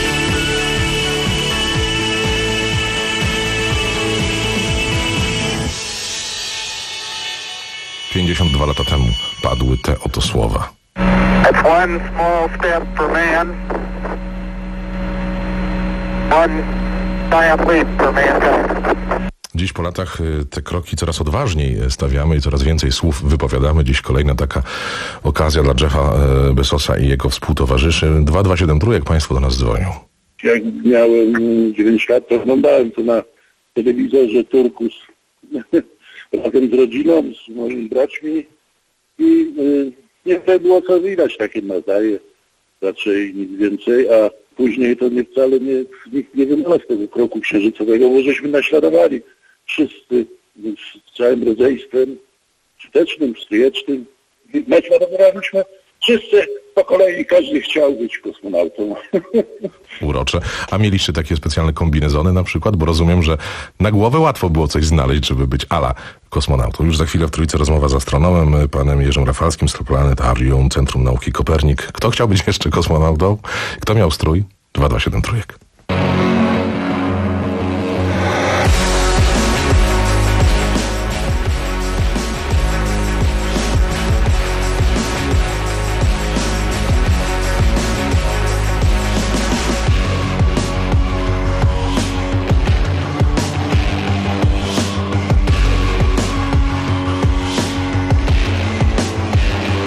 pięćdziesiąt dwa lata temu padły te oto słowa. That's one small step for man, one giant leap for mankind. Dziś po latach y, te kroki coraz odważniej stawiamy i coraz więcej słów wypowiadamy. Dziś kolejna taka okazja dla Jeffa y, Bezzosa i jego współtowarzyszy. dwa dwa siedem trzy, jak państwo do nas dzwonią. Jak miałem dziewięć lat, to oglądałem to na telewizorze Turkus razem z rodziną, z moimi braćmi i y, nie było co widać, takie nadaje raczej nic więcej, a później to nie wcale nie, nikt nie wynalazł tego kroku księżycowego, bo żeśmy naśladowali wszyscy z całym rodzeństwem wstecznym, stryjecznym. Naśladowaliśmy wszyscy po kolei, każdy chciał być kosmonautą. Urocze. A mieliście takie specjalne kombinezony na przykład? Bo rozumiem, że na głowę łatwo było coś znaleźć, żeby być ala kosmonautą. Już za chwilę w Trójce rozmowa z astronomem, panem Jerzym Rafalskim z Planetarium Centrum Nauki Kopernik. Kto chciał być jeszcze kosmonautą? Kto miał strój? dwa dwa siedem trzy.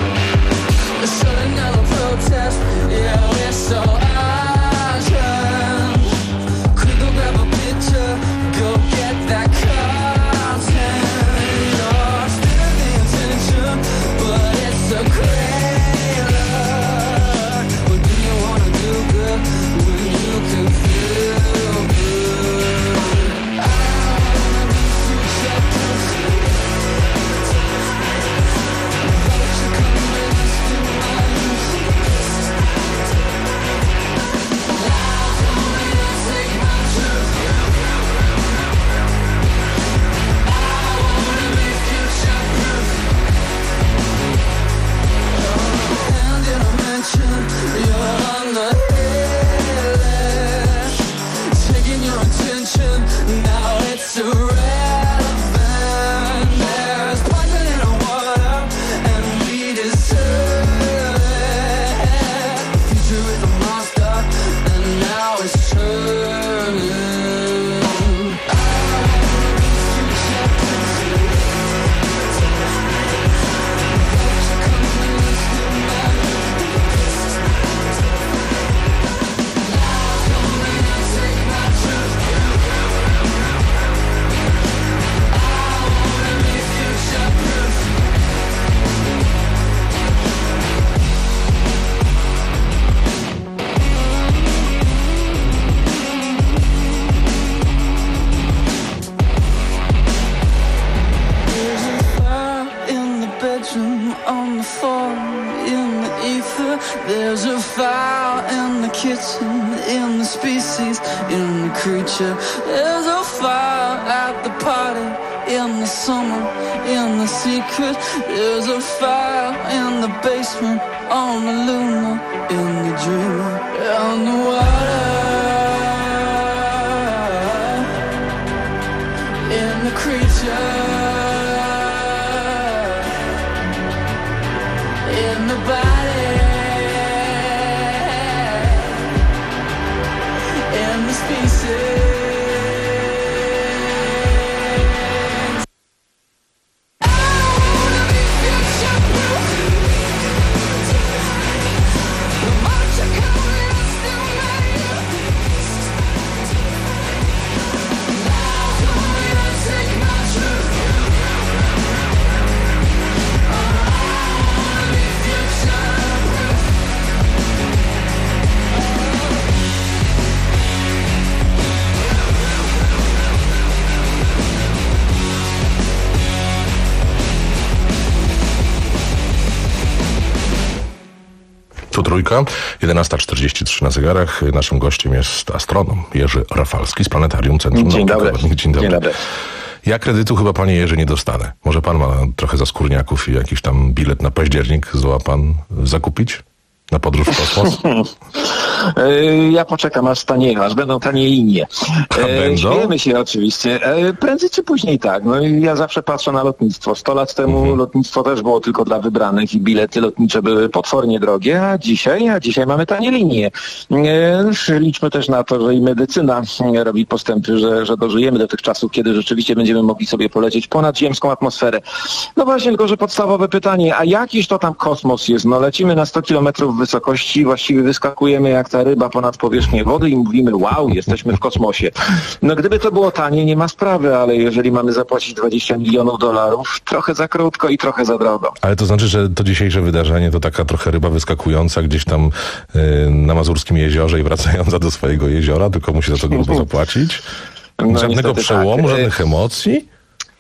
Protest, yeah, we're so urgent. basement on the floor in the ether. There's a fire in the kitchen, in the species, in the creature. There's a fire at the party, in the summer, in the secret. There's a fire in the basement on the lunar, in the dream, on the water, in the creature, in the body, in the species. Tu trójka, jedenasta czterdzieści trzy na zegarach. Naszym gościem jest astronom Jerzy Rafalski z Planetarium Centrum Dzień dobry. Dzień dobry. Dzień dobry. Ja kredytu chyba, panie Jerzy, nie dostanę. Może pan ma trochę zaskórniaków i jakiś tam bilet na październik zdoła pan zakupić? Na podróż w kosmos? Ja poczekam, aż stanieją, aż będą tanie linie. E, śmiejemy się oczywiście. E, prędzej czy później tak. No, ja zawsze patrzę na lotnictwo. Sto lat temu mhm. lotnictwo też było tylko dla wybranych i bilety lotnicze były potwornie drogie, a dzisiaj, a dzisiaj mamy tanie linie. E, liczmy też na to, że i medycyna robi postępy, że, że dożyjemy do tych czasów, kiedy rzeczywiście będziemy mogli sobie polecieć ponad ziemską atmosferę. No właśnie, tylko że podstawowe pytanie, a jakiż to tam kosmos jest? No lecimy na sto kilometrów wysokości, właściwie wyskakujemy jak ta ryba ponad powierzchnię wody i mówimy, wow, jesteśmy w kosmosie. No gdyby to było tanie, nie ma sprawy, ale jeżeli mamy zapłacić dwadzieścia milionów dolarów, trochę za krótko i trochę za drogo. Ale to znaczy, że to dzisiejsze wydarzenie to taka trochę ryba wyskakująca gdzieś tam yy, na Mazurskim jeziorze i wracająca do swojego jeziora, tylko musi za to grubo zapłacić? No, żadnego przełomu, tak. żadnych emocji?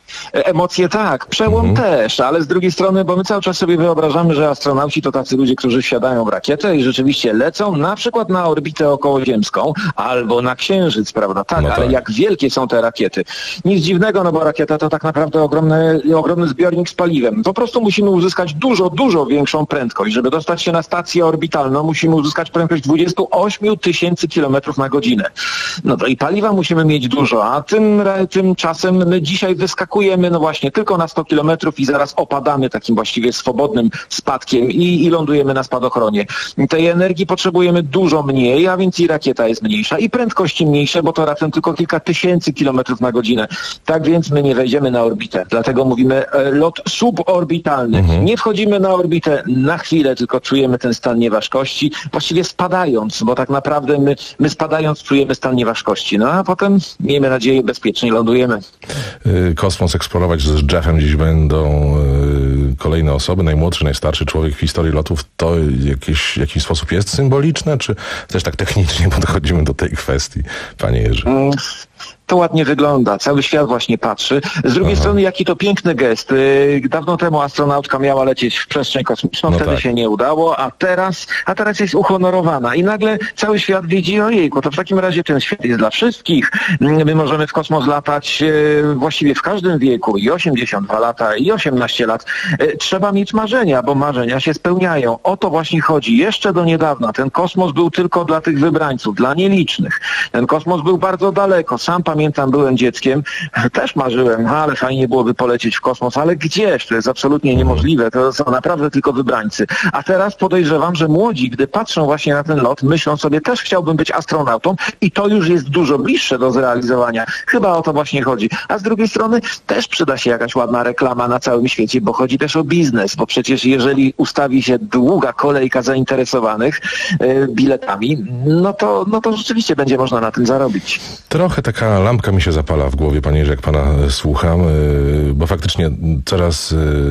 Emocje tak, przełom mhm. też, ale z drugiej strony, bo my cały czas sobie wyobrażamy, że astronauci to tacy ludzie, którzy wsiadają w rakietę i rzeczywiście lecą na przykład na orbitę okołoziemską albo na Księżyc, prawda? Tak, no tak, ale jak wielkie są te rakiety? Nic dziwnego, no bo rakieta to tak naprawdę ogromny, ogromny zbiornik z paliwem. Po prostu musimy uzyskać dużo, dużo większą prędkość. Żeby dostać się na stację orbitalną, musimy uzyskać prędkość dwadzieścia osiem tysięcy kilometrów na godzinę. No to i paliwa musimy mieć dużo, a tym, tymczasem my dzisiaj wyskakujemy no właśnie tylko na sto kilometrów i zaraz opadamy takim właściwie swobodnym spadkiem i, i lądujemy na spadochronie. Tej energii potrzebujemy dużo mniej, a więc i rakieta jest mniejsza i prędkości mniejsze, bo to raptem tylko kilka tysięcy kilometrów na godzinę. Tak więc my nie wejdziemy na orbitę. Dlatego mówimy e, lot suborbitalny. Mhm. Nie wchodzimy na orbitę na chwilę, tylko czujemy ten stan nieważkości, właściwie spadając, bo tak naprawdę my, my spadając czujemy stan nieważkości. No a potem, miejmy nadzieję, bezpiecznie lądujemy. Yy, kosmos eksplorować z Jeffem dziś będą yy, kolejne osoby, najmłodszy, najstarszy człowiek w historii lotów. To jakieś, w jakiś sposób jest symboliczne, czy też tak technicznie podchodzimy do tej kwestii, panie Jerzy? Mm. To ładnie wygląda. Cały świat właśnie patrzy. Z drugiej Aha. strony, jaki to piękny gest. Dawno temu astronautka miała lecieć w przestrzeń kosmiczną, no wtedy tak. się nie udało, a teraz, a teraz jest uhonorowana. I nagle cały świat widzi, ojejku, to w takim razie ten świat jest dla wszystkich. My możemy w kosmos latać właściwie w każdym wieku, i osiemdziesiąt dwa lata, i osiemnaście lat. Trzeba mieć marzenia, bo marzenia się spełniają. O to właśnie chodzi. Jeszcze do niedawna ten kosmos był tylko dla tych wybrańców, dla nielicznych. Ten kosmos był bardzo daleko. Sam pamiętam, byłem dzieckiem, też marzyłem, ale fajnie byłoby polecieć w kosmos, ale gdzież? To jest absolutnie niemożliwe, to są naprawdę tylko wybrańcy. A teraz podejrzewam, że młodzi, gdy patrzą właśnie na ten lot, myślą sobie, też chciałbym być astronautą i to już jest dużo bliższe do zrealizowania. Chyba o to właśnie chodzi. A z drugiej strony też przyda się jakaś ładna reklama na całym świecie, bo chodzi też o biznes, bo przecież jeżeli ustawi się długa kolejka zainteresowanych yy, biletami, no to, no to rzeczywiście będzie można na tym zarobić. Trochę taka lampka mi się zapala w głowie, panie Jerzy, jak pana słucham, bo faktycznie coraz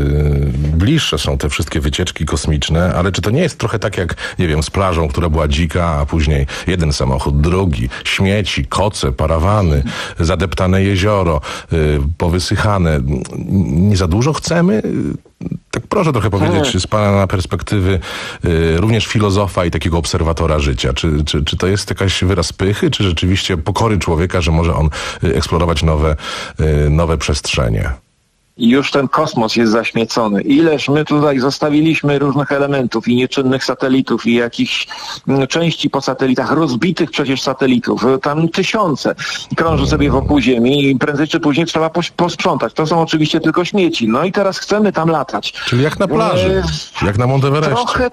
bliższe są te wszystkie wycieczki kosmiczne, ale czy to nie jest trochę tak jak, nie wiem, z plażą, która była dzika, a później jeden samochód, drugi, śmieci, koce, parawany, zadeptane jezioro, powysychane. Nie za dużo chcemy Tak proszę trochę powiedzieć, czy z pana perspektywy y, również filozofa i takiego obserwatora życia, czy, czy, czy to jest jakaś wyraz pychy, czy rzeczywiście pokory człowieka, że może on y, eksplorować nowe, y, nowe przestrzenie? I już ten kosmos jest zaśmiecony. Ileż my tutaj zostawiliśmy różnych elementów i nieczynnych satelitów i jakichś mm, części po satelitach, rozbitych przecież satelitów. Tam tysiące krąży sobie wokół Ziemi i prędzej czy później trzeba pos- posprzątać. To są oczywiście tylko śmieci. No i teraz chcemy tam latać. Czyli jak na plaży, e... jak na Monteverestie. Trochę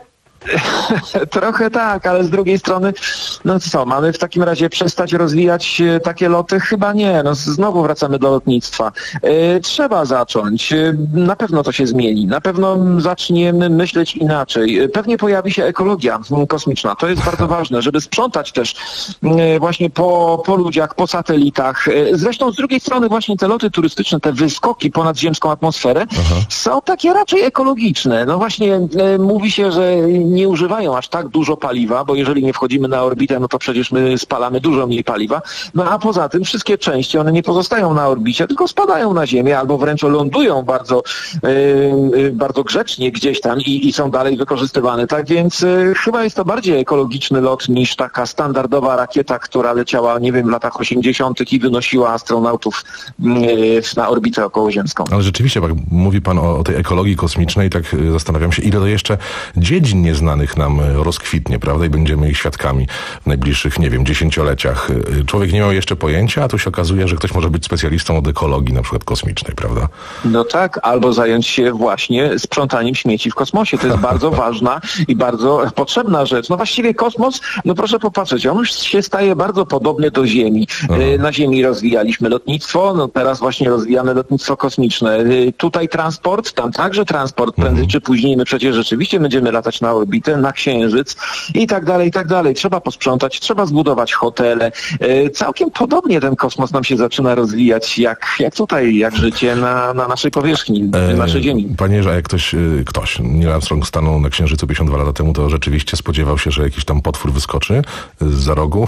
Trochę tak, ale z drugiej strony, no co, mamy w takim razie przestać rozwijać takie loty? Chyba nie, no znowu wracamy do lotnictwa. E, trzeba zacząć, e, na pewno to się zmieni, na pewno zaczniemy myśleć inaczej. E, pewnie pojawi się ekologia kosmiczna, to jest bardzo ważne, żeby sprzątać też e, właśnie po, po ludziach, po satelitach. E, zresztą z drugiej strony właśnie te loty turystyczne, te wyskoki ponad ziemską atmosferę Aha. są takie raczej ekologiczne. No właśnie e, mówi się, że nie używają aż tak dużo paliwa, bo jeżeli nie wchodzimy na orbitę, no to przecież my spalamy dużo mniej paliwa. No a poza tym wszystkie części, one nie pozostają na orbicie, tylko spadają na Ziemię albo wręcz lądują bardzo, yy, bardzo grzecznie gdzieś tam i, i są dalej wykorzystywane. Tak więc yy, chyba jest to bardziej ekologiczny lot niż taka standardowa rakieta, która leciała, nie wiem, w latach osiemdziesiątych i wynosiła astronautów yy, na orbitę okołoziemską. Ale rzeczywiście, jak mówi pan o, o tej ekologii kosmicznej, tak yy, zastanawiam się, ile to jeszcze dziedzin nieznanych nam rozkwitnie, prawda? I będziemy ich świadkami w najbliższych, nie wiem, dziesięcioleciach. Człowiek nie miał jeszcze pojęcia, a tu się okazuje, że ktoś może być specjalistą od ekologii, na przykład kosmicznej, prawda? No tak, albo zająć się właśnie sprzątaniem śmieci w kosmosie. To jest bardzo ważna i bardzo potrzebna rzecz. No właściwie kosmos, no proszę popatrzeć, on już się staje bardzo podobny do Ziemi. Aha. Na Ziemi rozwijaliśmy lotnictwo, no teraz właśnie rozwijamy lotnictwo kosmiczne. Tutaj transport, tam także transport, prędzej mhm. czy później my przecież rzeczywiście będziemy latać na orbitę, na Księżyc i tak dalej, i tak dalej. Trzeba posprzątać, trzeba zbudować hotele. E, całkiem podobnie ten kosmos nam się zaczyna rozwijać, jak, jak tutaj, jak życie na, na naszej powierzchni, e, naszej Ziemi. Panie Jerzy, a jak ktoś, ktoś, Neil Armstrong stanął na Księżycu pięćdziesiąt dwa lata temu, to rzeczywiście spodziewał się, że jakiś tam potwór wyskoczy za rogu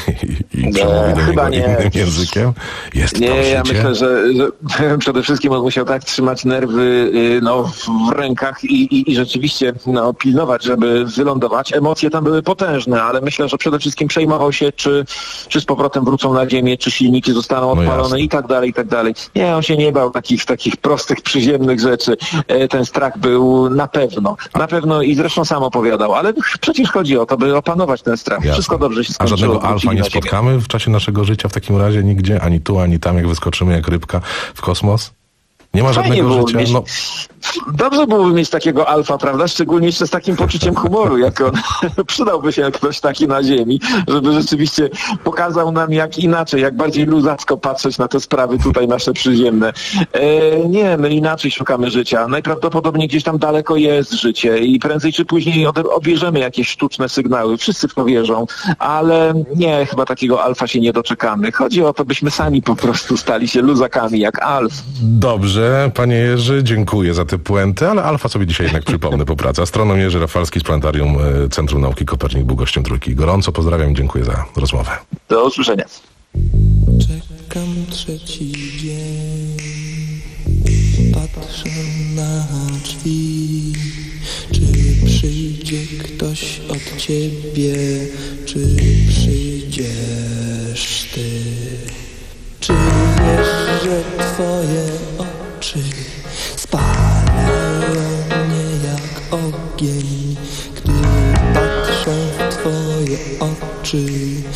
i, i przemówi do niego nie. innym językiem? Jest nie, to ja myślę, że, że przede wszystkim on musiał tak trzymać nerwy no, w rękach i, i, i rzeczywiście no, pilnować, żeby wylądować. Emocje tam były potężne, ale myślę, że przede wszystkim przejmował się, czy, czy z powrotem wrócą na ziemię, czy silniki zostaną odpalone no i tak dalej, i tak dalej. Nie, on się nie bał takich, takich prostych, przyziemnych rzeczy. Ten strach był na pewno. Na pewno i zresztą sam opowiadał, ale przecież chodzi o to, by opanować ten strach. Jasne. Wszystko dobrze się skończyło. A żadnego alfa nie spotkamy w czasie naszego życia w takim razie nigdzie? Ani tu, ani tam, jak wyskoczymy jak rybka w kosmos? Nie ma Fajnie żadnego życia? Mieć, no. Dobrze byłoby mieć takiego alfa, prawda? Szczególnie jeszcze z takim poczuciem humoru, jak on. Przydałby się ktoś taki na ziemi, żeby rzeczywiście pokazał nam, jak inaczej, jak bardziej luzacko patrzeć na te sprawy tutaj nasze przyziemne. E, nie, my inaczej szukamy życia. Najprawdopodobniej gdzieś tam daleko jest życie i prędzej czy później odbierzemy jakieś sztuczne sygnały. Wszyscy w to wierzą, ale nie, chyba takiego alfa się nie doczekamy. Chodzi o to, byśmy sami po prostu stali się luzakami, jak alf. Dobrze, panie Jerzy, dziękuję za te puenty, ale alfa sobie dzisiaj jednak przypomnę po pracy. Astronom Jerzy Rafalski z Planetarium Centrum Nauki Kopernik był gościem Trójki. Gorąco pozdrawiam i dziękuję za rozmowę. Do usłyszenia. Czekam trzeci dzień, patrzę na drzwi, czy przyjdzie ktoś od ciebie, czy przyjdziesz ty. Czy wiesz, że twoje oczy spalają mnie jak ogień, gdy patrzę w twoje oczy,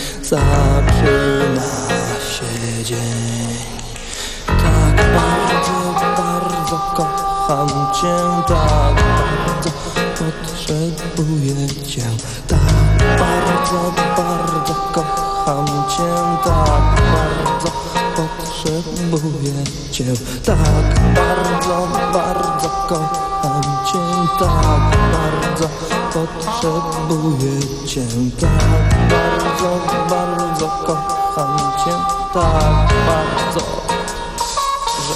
zaczyna się dzień. Tak bardzo, bardzo kocham cię, tak bardzo potrzebuję cię, tak bardzo, bardzo kocham cię, tak bardzo potrzebuję cię, tak bardzo, bardzo kocham cię, tak bardzo potrzebuję cię, tak bardzo, bardzo kocham cię, tak bardzo, że...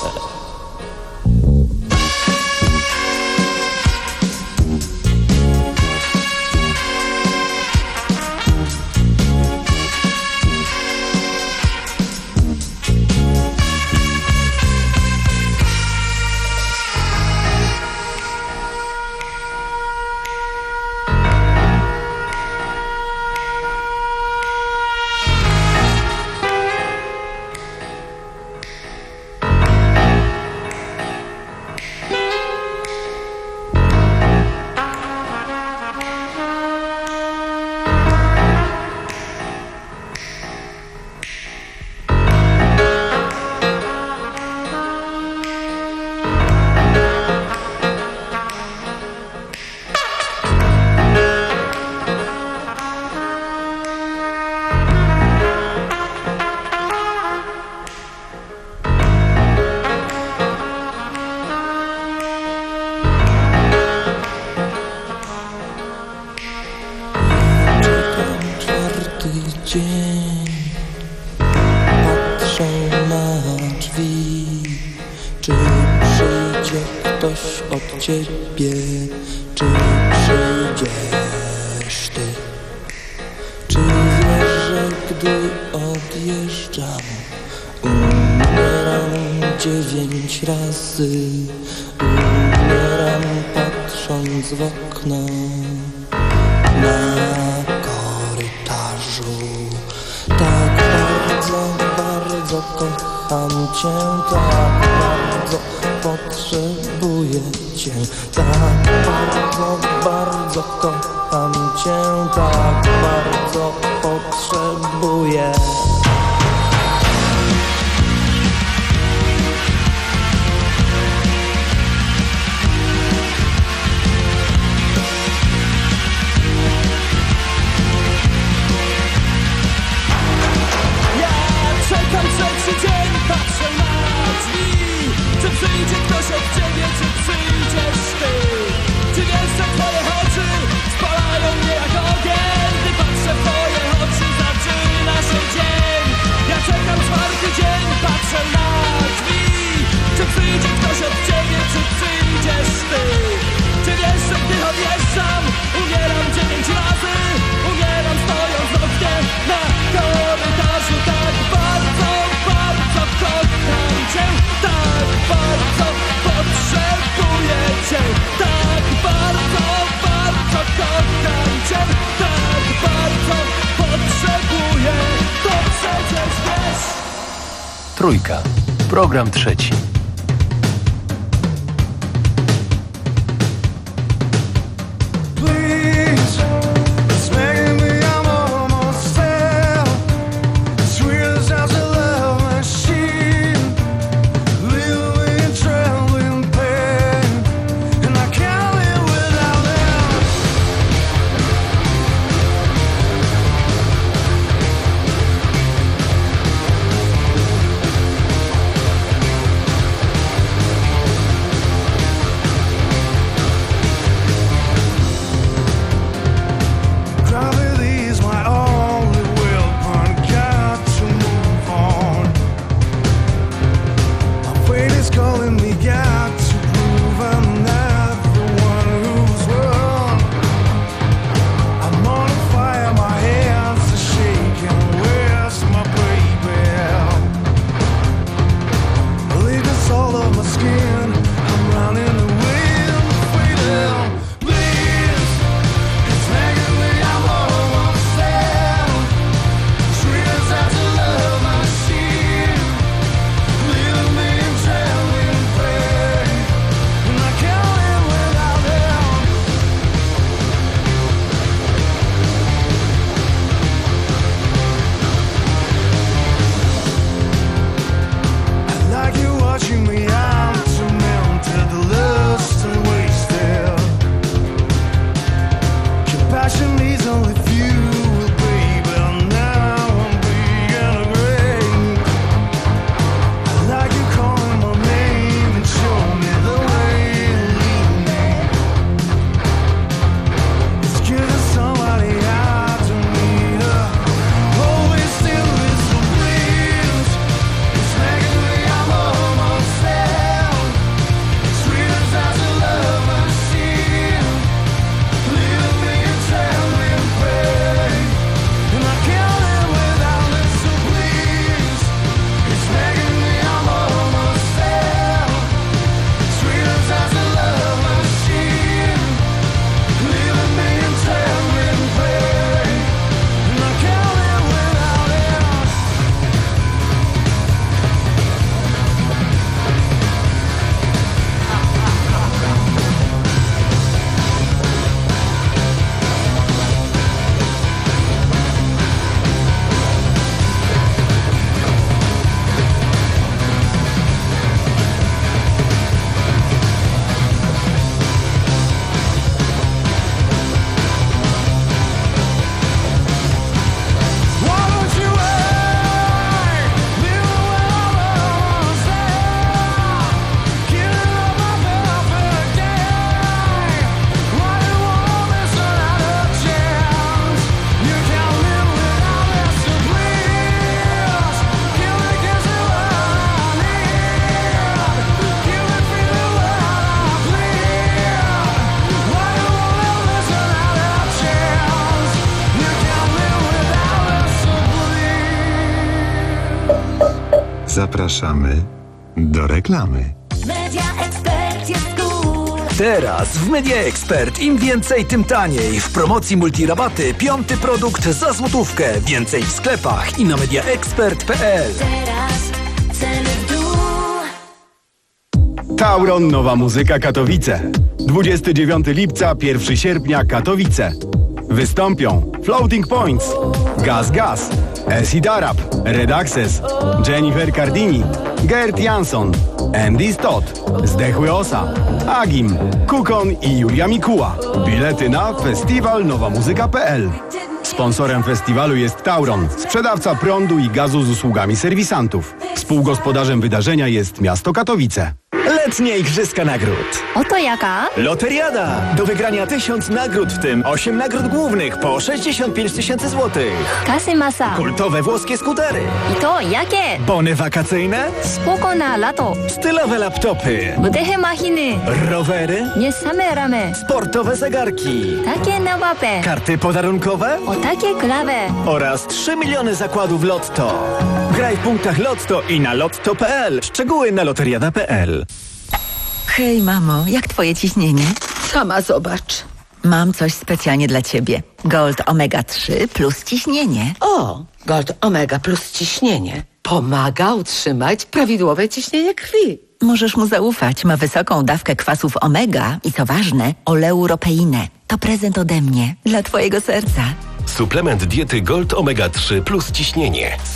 dzień. Patrzę na drzwi, czy przyjdzie ktoś od ciebie, czy przyjdziesz ty. Czy wiesz, że gdy odjeżdżam, umieram dziewięć razy, umieram patrząc w okno na korytarzu. Tak bardzo, bardzo kocham cię, tak bardzo potrzebuję cię, tak bardzo, bardzo kocham cię, tak bardzo potrzebuję. Czekam trzeci dzień, patrzę na drzwi. Czy przyjdzie ktoś od ciebie, czy przyjdziesz ty? Czy wiesz, że twoje oczy spalają mnie jak ogień? Gdy patrzę w twoje oczy, zaczyna się dzień. Ja czekam czwarty dzień, patrzę na drzwi. Czy przyjdzie ktoś od ciebie, czy przyjdziesz ty? Czy wiesz, że gdy odjeżdżam, umieram dziewięć razy? Umieram stojąc w oknie na korytarzu. Tak bardzo, bardzo kocham cię, tak bardzo potrzebuję cię, tak bardzo, bardzo kocham cię, tak bardzo potrzebuję, to przecież wiesz. Trójka. Program trzeci. Zapraszamy do reklamy. Media Expert jest cool. Teraz w Media Expert im więcej, tym taniej. W promocji multirabaty piąty produkt za złotówkę. Więcej w sklepach i na mediaexpert kropka p l. Teraz ceny w dół. Tauron Nowa Muzyka Katowice. dwudziestego dziewiątego lipca, pierwszego sierpnia Katowice. Wystąpią Floating Points, Gaz Gaz, Acid Arab, Red Access, Jennifer Cardini, Gert Jansson, Andy Stott, Zdechły Osa, Agim, Kukon i Julia Mikuła. Bilety na festiwal nowa muzyka kropka p l. Sponsorem festiwalu jest Tauron, sprzedawca prądu i gazu z usługami serwisantów. Współgospodarzem wydarzenia jest miasto Katowice. Letnie Igrzyska Nagród. Oto jaka? Loteriada. Do wygrania tysiąc nagród, w tym osiem nagród głównych po sześćdziesiąt pięć tysięcy złotych. Kasy masa. Kultowe włoskie skutery. I to jakie? Bony wakacyjne. Spoko na lato. Stylowe laptopy. Budehe machiny. Rowery. Nie same ramy. Sportowe zegarki. Takie nowape. Karty podarunkowe. O takie klawe. Oraz trzy miliony zakładów Lotto. Graj w punktach Lotto i na lotto kropka p l. Szczegóły na loteriada kropka p l. Hej, mamo, jak twoje ciśnienie? Sama zobacz. Mam coś specjalnie dla ciebie. Gold Omega trzy plus ciśnienie. O, Gold Omega plus ciśnienie. Pomaga utrzymać prawidłowe ciśnienie krwi. Możesz mu zaufać. Ma wysoką dawkę kwasów omega i co ważne, oleuropeinę. To prezent ode mnie dla twojego serca. Suplement diety Gold Omega trzy plus ciśnienie.